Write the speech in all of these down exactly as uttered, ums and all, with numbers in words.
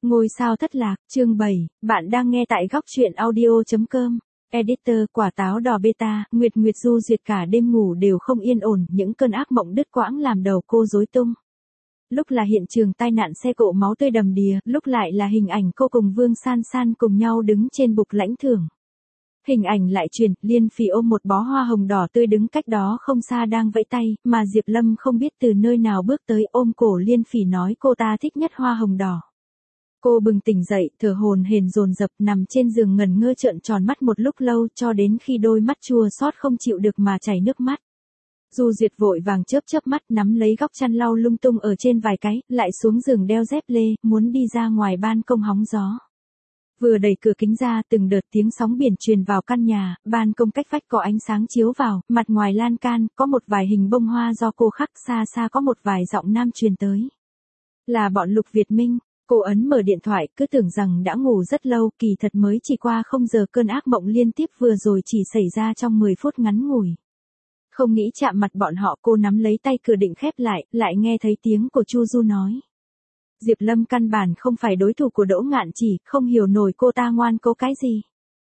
Ngôi sao thất lạc, chương bảy, bạn đang nghe tại góc truyện audio.com. Editor, quả táo đỏ beta, Nguyệt Nguyệt Du Duyệt cả đêm ngủ đều không yên ổn, những cơn ác mộng đứt quãng làm đầu cô rối tung. Lúc là hiện trường tai nạn xe cộ máu tươi đầm đìa, lúc lại là hình ảnh cô cùng Vương San San cùng nhau đứng trên bục lãnh thưởng. Hình ảnh lại truyền, Liên Phỉ ôm một bó hoa hồng đỏ tươi đứng cách đó không xa đang vẫy tay, mà Diệp Lâm không biết từ nơi nào bước tới ôm cổ Liên Phỉ nói cô ta thích nhất hoa hồng đỏ. Cô bừng tỉnh dậy, thở hổn hển dồn dập nằm trên giường ngẩn ngơ trợn tròn mắt một lúc lâu cho đến khi đôi mắt chua xót không chịu được mà chảy nước mắt. Du Duyệt vội vàng chớp chớp mắt nắm lấy góc chăn lau lung tung ở trên vài cái, lại xuống giường đeo dép lê, muốn đi ra ngoài ban công hóng gió. Vừa đẩy cửa kính ra, từng đợt tiếng sóng biển truyền vào căn nhà, ban công cách vách có ánh sáng chiếu vào, mặt ngoài lan can, có một vài hình bông hoa do cô khắc, xa xa có một vài giọng nam truyền tới. Là bọn Lục Việt Minh. Cô ấn mở điện thoại, cứ tưởng rằng đã ngủ rất lâu, kỳ thật mới chỉ qua không giờ cơn ác mộng liên tiếp vừa rồi chỉ xảy ra trong mười phút ngắn ngủi. Không nghĩ chạm mặt bọn họ, cô nắm lấy tay cửa định khép lại, lại nghe thấy tiếng của Chu Du nói. Diệp Lâm căn bản không phải đối thủ của Đỗ Ngạn Chỉ, không hiểu nổi cô ta ngoan cố cái gì.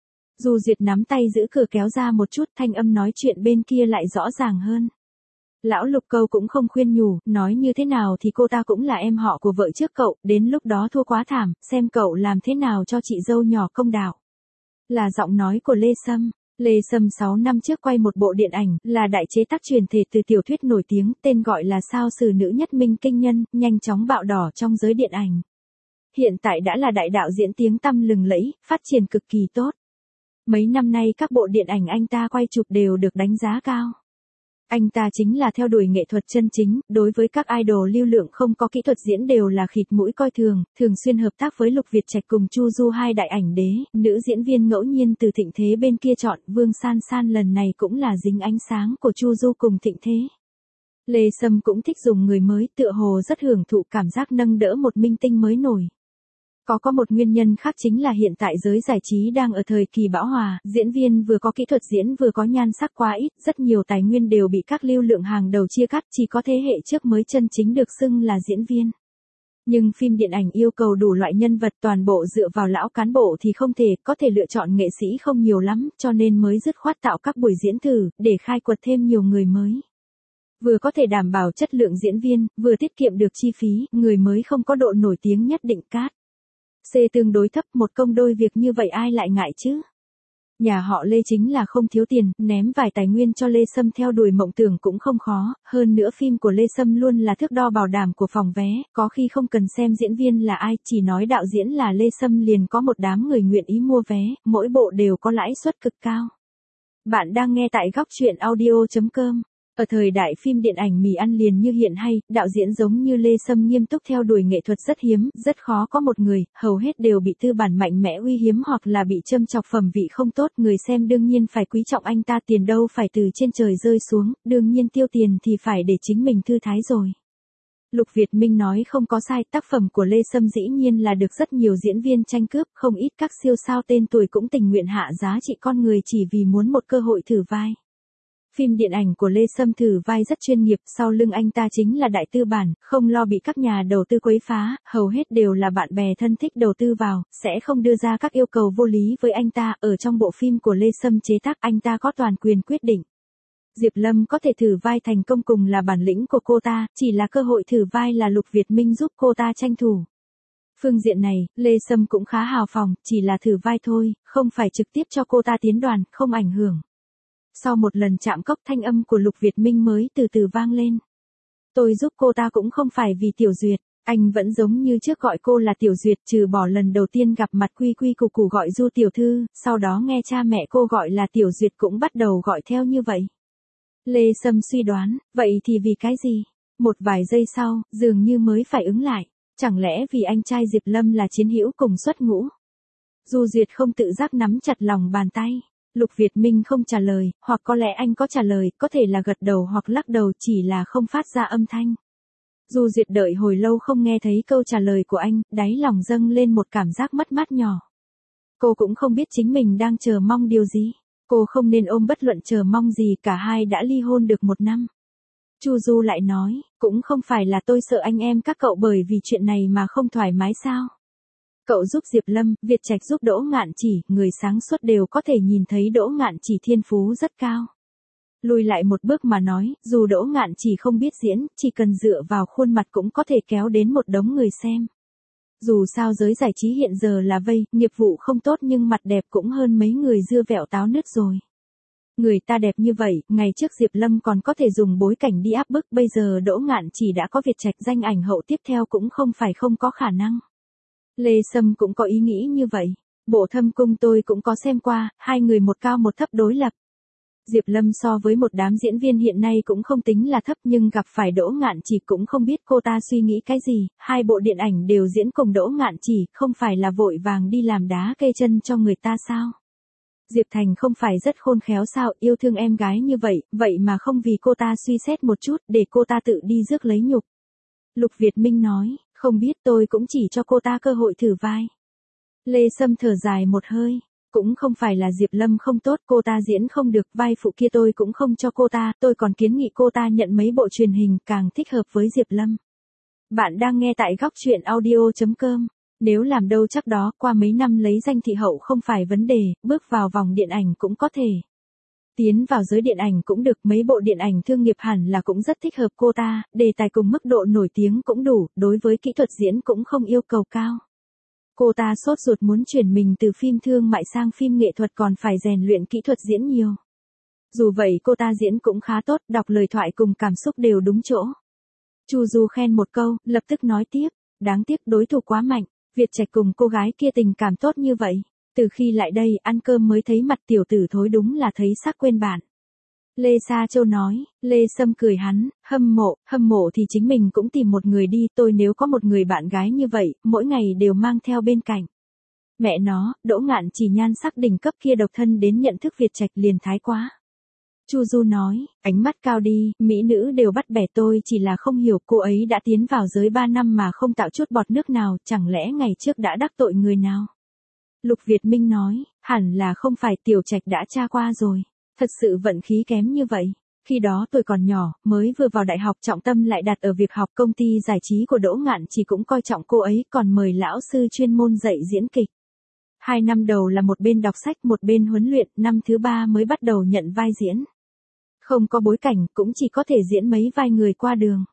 Du Duyệt nắm tay giữ cửa kéo ra một chút, thanh âm nói chuyện bên kia lại rõ ràng hơn. Lão Lục câu cũng không khuyên nhủ, nói như thế nào thì cô ta cũng là em họ của vợ trước cậu, đến lúc đó thua quá thảm, xem cậu làm thế nào cho chị dâu nhỏ công đạo. Là giọng nói của Lê Sâm. Lê Sâm sáu năm trước quay một bộ điện ảnh, là đại chế tác truyền thể từ tiểu thuyết nổi tiếng, tên gọi là Sao Sử Nữ Nhất Minh Kinh Nhân, nhanh chóng bạo đỏ trong giới điện ảnh. Hiện tại đã là đại đạo diễn tiếng tăm lừng lẫy, phát triển cực kỳ tốt. Mấy năm nay các bộ điện ảnh anh ta quay chụp đều được đánh giá cao. Anh ta chính là theo đuổi nghệ thuật chân chính, đối với các idol lưu lượng không có kỹ thuật diễn đều là khịt mũi coi thường, thường xuyên hợp tác với Lục Việt Trạch cùng Chu Du hai đại ảnh đế, nữ diễn viên ngẫu nhiên từ Thịnh Thế bên kia chọn, Vương San San lần này cũng là dính ánh sáng của Chu Du cùng Thịnh Thế. Lê Sâm cũng thích dùng người mới, tựa hồ rất hưởng thụ cảm giác nâng đỡ một minh tinh mới nổi. Có có một nguyên nhân khác chính là hiện tại giới giải trí đang ở thời kỳ bão hòa, diễn viên vừa có kỹ thuật diễn vừa có nhan sắc quá ít, rất nhiều tài nguyên đều bị các lưu lượng hàng đầu chia cắt, chỉ có thế hệ trước mới chân chính được xưng là diễn viên. Nhưng phim điện ảnh yêu cầu đủ loại nhân vật toàn bộ dựa vào lão cán bộ thì không thể, có thể lựa chọn nghệ sĩ không nhiều lắm, cho nên mới dứt khoát tạo các buổi diễn thử, để khai quật thêm nhiều người mới. Vừa có thể đảm bảo chất lượng diễn viên, vừa tiết kiệm được chi phí, người mới không có độ nổi tiếng nhất định cát. C tương đối thấp, một công đôi việc như vậy ai lại ngại chứ? Nhà họ Lê chính là không thiếu tiền, ném vài tài nguyên cho Lê Sâm theo đuổi mộng tưởng cũng không khó, hơn nữa phim của Lê Sâm luôn là thước đo bảo đảm của phòng vé, có khi không cần xem diễn viên là ai, chỉ nói đạo diễn là Lê Sâm liền có một đám người nguyện ý mua vé, mỗi bộ đều có lãi suất cực cao. Bạn đang nghe tại góc truyện audio.com. Ở thời đại phim điện ảnh mì ăn liền như hiện hay, đạo diễn giống như Lê Sâm nghiêm túc theo đuổi nghệ thuật rất hiếm, rất khó có một người, hầu hết đều bị tư bản mạnh mẽ uy hiếm hoặc là bị châm chọc phẩm vị không tốt, người xem đương nhiên phải quý trọng anh ta, tiền đâu phải từ trên trời rơi xuống, đương nhiên tiêu tiền thì phải để chính mình thư thái rồi. Lục Việt Minh nói không có sai, tác phẩm của Lê Sâm dĩ nhiên là được rất nhiều diễn viên tranh cướp, không ít các siêu sao tên tuổi cũng tình nguyện hạ giá trị con người chỉ vì muốn một cơ hội thử vai. Phim điện ảnh của Lê Sâm thử vai rất chuyên nghiệp, sau lưng anh ta chính là đại tư bản, không lo bị các nhà đầu tư quấy phá, hầu hết đều là bạn bè thân thích đầu tư vào, sẽ không đưa ra các yêu cầu vô lý với anh ta, ở trong bộ phim của Lê Sâm chế tác anh ta có toàn quyền quyết định. Diệp Lâm có thể thử vai thành công cùng là bản lĩnh của cô ta, chỉ là cơ hội thử vai là Lục Việt Minh giúp cô ta tranh thủ. Phương diện này, Lê Sâm cũng khá hào phóng, chỉ là thử vai thôi, không phải trực tiếp cho cô ta tiến đoàn, không ảnh hưởng. Sau một lần chạm cốc thanh âm của Lục Việt Minh mới từ từ vang lên. Tôi giúp cô ta cũng không phải vì Tiểu Duyệt, anh vẫn giống như trước gọi cô là Tiểu Duyệt, trừ bỏ lần đầu tiên gặp mặt quy quy củ củ gọi Du Tiểu Thư, sau đó nghe cha mẹ cô gọi là Tiểu Duyệt cũng bắt đầu gọi theo như vậy. Lê Sâm suy đoán, vậy thì vì cái gì? Một vài giây sau, dường như mới phải ứng lại, chẳng lẽ vì anh trai Diệp Lâm là chiến hữu cùng xuất ngũ? Du Duyệt không tự giác nắm chặt lòng bàn tay. Lục Việt Minh không trả lời, hoặc có lẽ anh có trả lời, có thể là gật đầu hoặc lắc đầu, chỉ là không phát ra âm thanh. Du Duyệt đợi hồi lâu không nghe thấy câu trả lời của anh, đáy lòng dâng lên một cảm giác mất mát nhỏ. Cô cũng không biết chính mình đang chờ mong điều gì. Cô không nên ôm bất luận chờ mong gì, cả hai đã ly hôn được một năm. Chu Du lại nói, cũng không phải là tôi sợ anh em các cậu bởi vì chuyện này mà không thoải mái sao. Cậu giúp Diệp Lâm, Việt Trạch giúp Đỗ Ngạn Chỉ, người sáng suốt đều có thể nhìn thấy Đỗ Ngạn Chỉ thiên phú rất cao. Lùi lại một bước mà nói, dù Đỗ Ngạn Chỉ không biết diễn, chỉ cần dựa vào khuôn mặt cũng có thể kéo đến một đống người xem. Dù sao giới giải trí hiện giờ là vây, nghiệp vụ không tốt nhưng mặt đẹp cũng hơn mấy người dưa vẹo táo nứt rồi. Người ta đẹp như vậy, ngày trước Diệp Lâm còn có thể dùng bối cảnh đi áp bức, bây giờ Đỗ Ngạn Chỉ đã có Việt Trạch danh ảnh hậu tiếp theo cũng không phải không có khả năng. Lê Sâm cũng có ý nghĩ như vậy. Bộ Thâm Cung tôi cũng có xem qua, hai người một cao một thấp đối lập. Diệp Lâm so với một đám diễn viên hiện nay cũng không tính là thấp nhưng gặp phải Đỗ Ngạn Chỉ cũng không biết cô ta suy nghĩ cái gì, hai bộ điện ảnh đều diễn cùng Đỗ Ngạn Chỉ, không phải là vội vàng đi làm đá kê chân cho người ta sao? Diệp Thành không phải rất khôn khéo sao, yêu thương em gái như vậy, vậy mà không vì cô ta suy xét một chút để cô ta tự đi rước lấy nhục. Lục Việt Minh nói, không biết tôi cũng chỉ cho cô ta cơ hội thử vai. Lê Sâm thở dài một hơi. Cũng không phải là Diệp Lâm không tốt, cô ta diễn không được, vai phụ kia tôi cũng không cho cô ta, tôi còn kiến nghị cô ta nhận mấy bộ truyền hình càng thích hợp với Diệp Lâm. Bạn đang nghe tại góc truyện audio chấm com. Nếu làm đâu chắc đó, qua mấy năm lấy danh thị hậu không phải vấn đề, bước vào vòng điện ảnh cũng có thể. Tiến vào giới điện ảnh cũng được, mấy bộ điện ảnh thương nghiệp hẳn là cũng rất thích hợp cô ta, đề tài cùng mức độ nổi tiếng cũng đủ, đối với kỹ thuật diễn cũng không yêu cầu cao. Cô ta sốt ruột muốn chuyển mình từ phim thương mại sang phim nghệ thuật còn phải rèn luyện kỹ thuật diễn nhiều. Dù vậy cô ta diễn cũng khá tốt, đọc lời thoại cùng cảm xúc đều đúng chỗ. Chu Du khen một câu, lập tức nói tiếp, đáng tiếc đối thủ quá mạnh, Việt Trạch cùng cô gái kia tình cảm tốt như vậy. Từ khi lại đây ăn cơm mới thấy mặt tiểu tử thối đúng là thấy xác quên bạn. Lê Sa Châu nói, Lê Sâm cười hắn, hâm mộ, hâm mộ thì chính mình cũng tìm một người đi, tôi nếu có một người bạn gái như vậy, mỗi ngày đều mang theo bên cạnh. Mẹ nó, Đỗ Ngạn Chỉ nhan sắc đỉnh cấp kia độc thân đến nhận thức Việt Trạch liền thái quá. Chu Du nói, ánh mắt cao đi, mỹ nữ đều bắt bẻ tôi chỉ là không hiểu cô ấy đã tiến vào giới ba năm mà không tạo chút bọt nước nào, chẳng lẽ ngày trước đã đắc tội người nào. Lục Việt Minh nói, hẳn là không phải Tiểu Trạch đã tra qua rồi. Thật sự vận khí kém như vậy. Khi đó tôi còn nhỏ, mới vừa vào đại học, trọng tâm lại đặt ở việc học, công ty giải trí của Đỗ Ngạn Chỉ cũng coi trọng cô ấy, còn mời lão sư chuyên môn dạy diễn kịch. Hai năm đầu là một bên đọc sách một bên huấn luyện, năm thứ ba mới bắt đầu nhận vai diễn. Không có bối cảnh, cũng chỉ có thể diễn mấy vai người qua đường.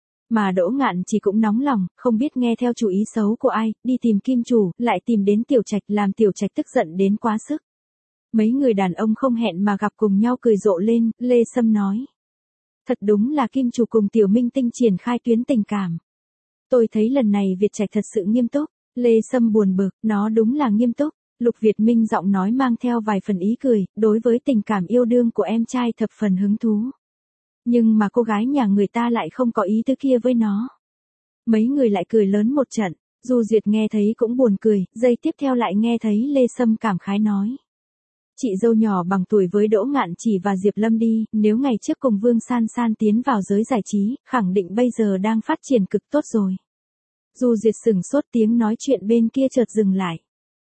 Mà Đỗ Ngạn Chỉ cũng nóng lòng, không biết nghe theo chủ ý xấu của ai, đi tìm kim chủ, lại tìm đến Tiểu Trạch, làm Tiểu Trạch tức giận đến quá sức. Mấy người đàn ông không hẹn mà gặp cùng nhau cười rộ lên, Lê Sâm nói. Thật đúng là kim chủ cùng tiểu minh tinh triển khai tuyến tình cảm. Tôi thấy lần này Việt Trạch thật sự nghiêm túc, Lê Sâm buồn bực, nó đúng là nghiêm túc. Lục Việt Minh giọng nói mang theo vài phần ý cười, đối với tình cảm yêu đương của em trai thập phần hứng thú. Nhưng mà cô gái nhà người ta lại không có ý tứ kia với nó. Mấy người lại cười lớn một trận, Du Duyệt nghe thấy cũng buồn cười, giây tiếp theo lại nghe thấy Lê Sâm cảm khái nói. Chị dâu nhỏ bằng tuổi với Đỗ Ngạn Chỉ và Diệp Lâm đi, nếu ngày trước cùng Vương San San tiến vào giới giải trí, khẳng định bây giờ đang phát triển cực tốt rồi. Du Duyệt sửng sốt, tiếng nói chuyện bên kia chợt dừng lại.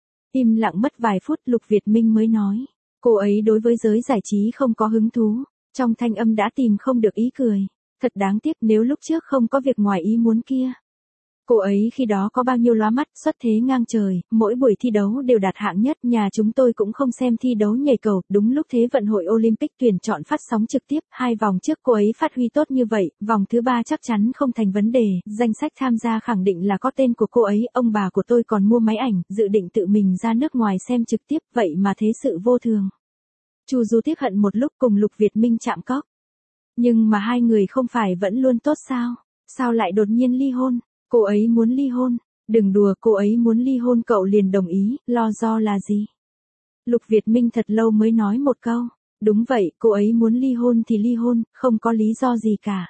Im lặng mất vài phút, Lục Việt Minh mới nói. Cô ấy đối với giới giải trí không có hứng thú, trong thanh âm đã tìm không được ý cười. Thật đáng tiếc nếu lúc trước không có việc ngoài ý muốn kia. Cô ấy khi đó có bao nhiêu lóa mắt, xuất thế ngang trời, mỗi buổi thi đấu đều đạt hạng nhất, nhà chúng tôi cũng không xem thi đấu nhảy cầu, đúng lúc Thế vận hội Olympic tuyển chọn phát sóng trực tiếp, hai vòng trước cô ấy phát huy tốt như vậy, vòng thứ ba chắc chắn không thành vấn đề, danh sách tham gia khẳng định là có tên của cô ấy, ông bà của tôi còn mua máy ảnh, dự định tự mình ra nước ngoài xem trực tiếp, vậy mà thế sự vô thường. Chu Du tiếc hận một lúc cùng Lục Việt Minh chạm cốc. Nhưng mà hai người không phải vẫn luôn tốt sao? Sao lại đột nhiên ly hôn? Cô ấy muốn ly hôn, đừng đùa, cô ấy muốn ly hôn cậu liền đồng ý, lo do là gì? Lục Việt Minh thật lâu mới nói một câu, đúng vậy, cô ấy muốn ly hôn thì ly hôn, không có lý do gì cả.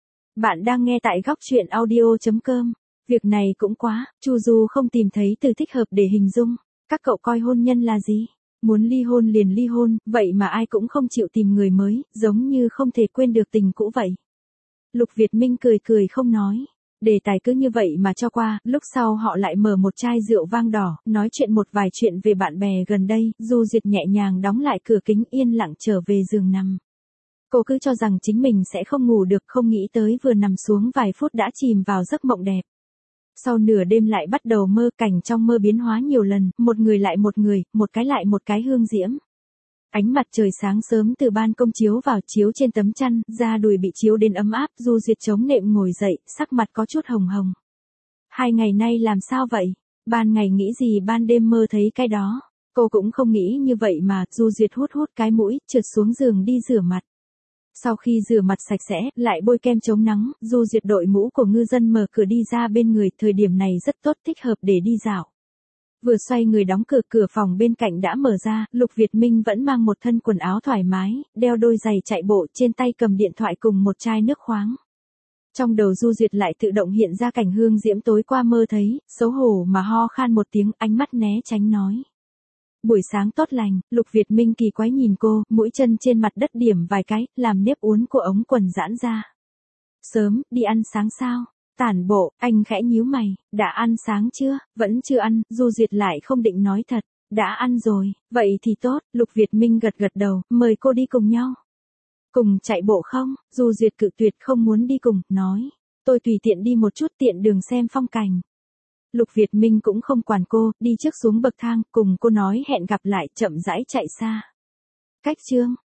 Bạn đang nghe tại góc truyện audio chấm com, việc này cũng quá, Chu Du không tìm thấy từ thích hợp để hình dung, các cậu coi hôn nhân là gì? Muốn ly hôn liền ly hôn, vậy mà ai cũng không chịu tìm người mới, giống như không thể quên được tình cũ vậy. Lục Việt Minh cười cười không nói. Đề tài cứ như vậy mà cho qua, lúc sau họ lại mở một chai rượu vang đỏ, nói chuyện một vài chuyện về bạn bè gần đây, Du Duyệt nhẹ nhàng đóng lại cửa kính yên lặng trở về giường nằm. Cô cứ cho rằng chính mình sẽ không ngủ được, không nghĩ tới vừa nằm xuống vài phút đã chìm vào giấc mộng đẹp. Sau nửa đêm lại bắt đầu mơ, cảnh trong mơ biến hóa nhiều lần, một người lại một người, một cái lại một cái hương diễm. Ánh mặt trời sáng sớm từ ban công chiếu vào, chiếu trên tấm chăn, da đùi bị chiếu đến ấm áp, Du Duyệt chống nệm ngồi dậy, sắc mặt có chút hồng hồng. Hai ngày nay làm sao vậy? Ban ngày nghĩ gì ban đêm mơ thấy cái đó? Cô cũng không nghĩ như vậy mà, Du Duyệt hút hút cái mũi, trượt xuống giường đi rửa mặt. Sau khi rửa mặt sạch sẽ, lại bôi kem chống nắng, Du Duyệt đội mũ của ngư dân mở cửa đi ra bên người, thời điểm này rất tốt, thích hợp để đi dạo. Vừa xoay người đóng cửa, cửa phòng bên cạnh đã mở ra, Lục Việt Minh vẫn mang một thân quần áo thoải mái, đeo đôi giày chạy bộ, trên tay cầm điện thoại cùng một chai nước khoáng. Trong đầu Du Duyệt lại tự động hiện ra cảnh hương diễm tối qua mơ thấy, xấu hổ mà ho khan một tiếng, ánh mắt né tránh nói. Buổi sáng tốt lành, Lục Việt Minh kỳ quái nhìn cô, mũi chân trên mặt đất điểm vài cái, làm nếp uốn của ống quần giãn ra. Sớm, đi ăn sáng sao? Tản bộ, anh khẽ nhíu mày, đã ăn sáng chưa? Vẫn chưa ăn, Du Duyệt lại không định nói thật. Đã ăn rồi, vậy thì tốt, Lục Việt Minh gật gật đầu, mời cô đi cùng nhau. Cùng chạy bộ không? Du Duyệt cự tuyệt không muốn đi cùng, nói. Tôi tùy tiện đi một chút, tiện đường xem phong cảnh. Lục Việt Minh cũng không quản cô, đi trước xuống bậc thang, cùng cô nói hẹn gặp lại, chậm rãi chạy xa. Cách chương